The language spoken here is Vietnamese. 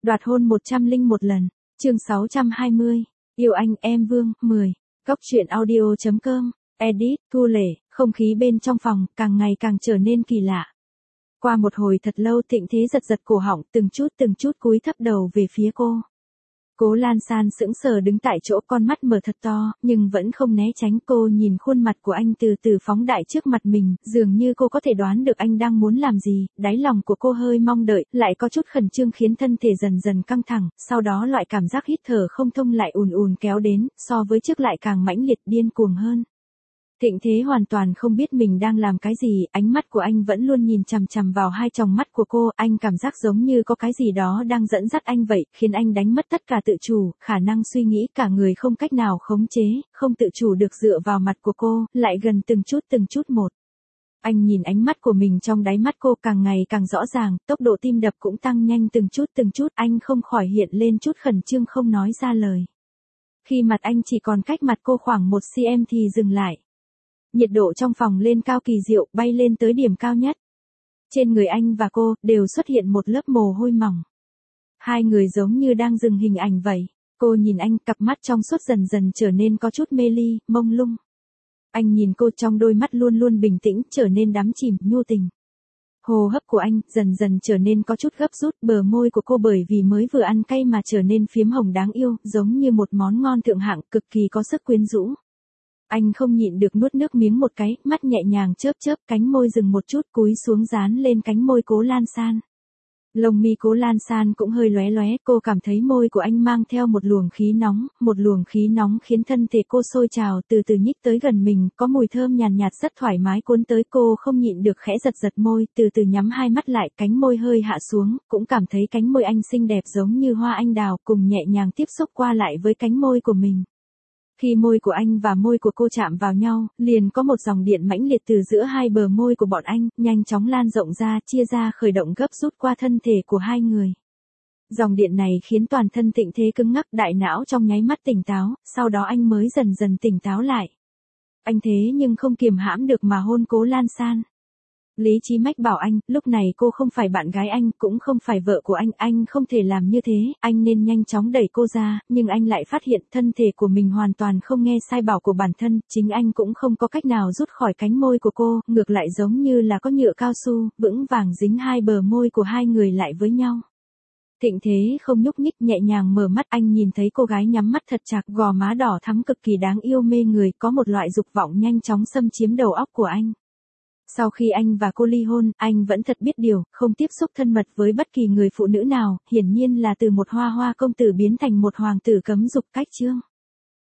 Đoạt hôn 101 lần. Chương 620. Yêu anh em Vương 10. Góc truyện audio.com. Edit, Thu Lệ. Không khí bên trong phòng càng ngày càng trở nên kỳ lạ. Qua một hồi thật lâu Thịnh Thế giật giật cổ họng, từng chút cúi thấp đầu về phía cô. Cố Lan San sững sờ đứng tại chỗ, con mắt mở thật to, nhưng vẫn không né tránh. Cô nhìn khuôn mặt của anh từ từ phóng đại trước mặt mình, dường như cô có thể đoán được anh đang muốn làm gì. Đáy lòng của cô hơi mong đợi, lại có chút khẩn trương khiến thân thể dần dần căng thẳng, sau đó loại cảm giác hít thở không thông lại ùn ùn kéo đến, so với trước lại càng mãnh liệt điên cuồng hơn. Thịnh Thế hoàn toàn không biết mình đang làm cái gì, ánh mắt của anh vẫn luôn nhìn chằm chằm vào hai tròng mắt của cô, anh cảm giác giống như có cái gì đó đang dẫn dắt anh vậy, khiến anh đánh mất tất cả tự chủ, khả năng suy nghĩ, cả người không cách nào khống chế, không tự chủ được dựa vào mặt của cô, lại gần từng chút một. Anh nhìn ánh mắt của mình trong đáy mắt cô càng ngày càng rõ ràng, tốc độ tim đập cũng tăng nhanh từng chút, anh không khỏi hiện lên chút khẩn trương không nói ra lời. Khi mặt anh chỉ còn cách mặt cô khoảng 1 cm thì dừng lại. Nhiệt độ trong phòng lên cao kỳ diệu, bay lên tới điểm cao nhất. Trên người anh và cô, đều xuất hiện một lớp mồ hôi mỏng. Hai người giống như đang dừng hình ảnh vậy. Cô nhìn anh, cặp mắt trong suốt dần dần trở nên có chút mê ly, mông lung. Anh nhìn cô, trong đôi mắt luôn luôn bình tĩnh, trở nên đắm chìm, nhu tình. Hô hấp của anh, dần dần trở nên có chút gấp rút, bờ môi của cô bởi vì mới vừa ăn cay mà trở nên phiếm hồng đáng yêu, giống như một món ngon thượng hạng, cực kỳ có sức quyến rũ. Anh không nhịn được nuốt nước miếng một cái, mắt nhẹ nhàng chớp, cánh môi dừng một chút, cúi xuống dán lên cánh môi Cố Lan San. Lông mi Cố Lan San cũng hơi lóe lóe, cô cảm thấy môi của anh mang theo một luồng khí nóng khiến thân thể cô sôi trào, từ từ nhích tới gần mình, có mùi thơm nhàn nhạt rất thoải mái cuốn tới. Cô không nhịn được khẽ giật môi, từ từ nhắm hai mắt lại, cánh môi hơi hạ xuống, cũng cảm thấy cánh môi anh xinh đẹp giống như hoa anh đào, cùng nhẹ nhàng tiếp xúc qua lại với cánh môi của mình. Khi môi của anh và môi của cô chạm vào nhau, liền có một dòng điện mãnh liệt từ giữa hai bờ môi của bọn anh, nhanh chóng lan rộng ra, chia ra, khởi động gấp rút qua thân thể của hai người. Dòng điện này khiến toàn thân Thịnh Thế cứng ngắc, đại não trong nháy mắt tỉnh táo, sau đó anh mới dần dần tỉnh táo lại. Anh thế nhưng không kiềm hãm được mà hôn Cố Lan San. Lý trí mách bảo anh, lúc này cô không phải bạn gái anh, cũng không phải vợ của anh không thể làm như thế, anh nên nhanh chóng đẩy cô ra, nhưng anh lại phát hiện thân thể của mình hoàn toàn không nghe sai bảo của bản thân, chính anh cũng không có cách nào rút khỏi cánh môi của cô, ngược lại giống như là có nhựa cao su, vững vàng dính hai bờ môi của hai người lại với nhau. Thịnh Thế không nhúc nhích, nhẹ nhàng mở mắt, anh nhìn thấy cô gái nhắm mắt thật chặt, gò má đỏ thắm cực kỳ đáng yêu mê người, có một loại dục vọng nhanh chóng xâm chiếm đầu óc của anh. Sau khi anh và cô ly hôn, anh vẫn thật biết điều, không tiếp xúc thân mật với bất kỳ người phụ nữ nào, hiển nhiên là từ một hoa công tử biến thành một hoàng tử cấm dục cách chương.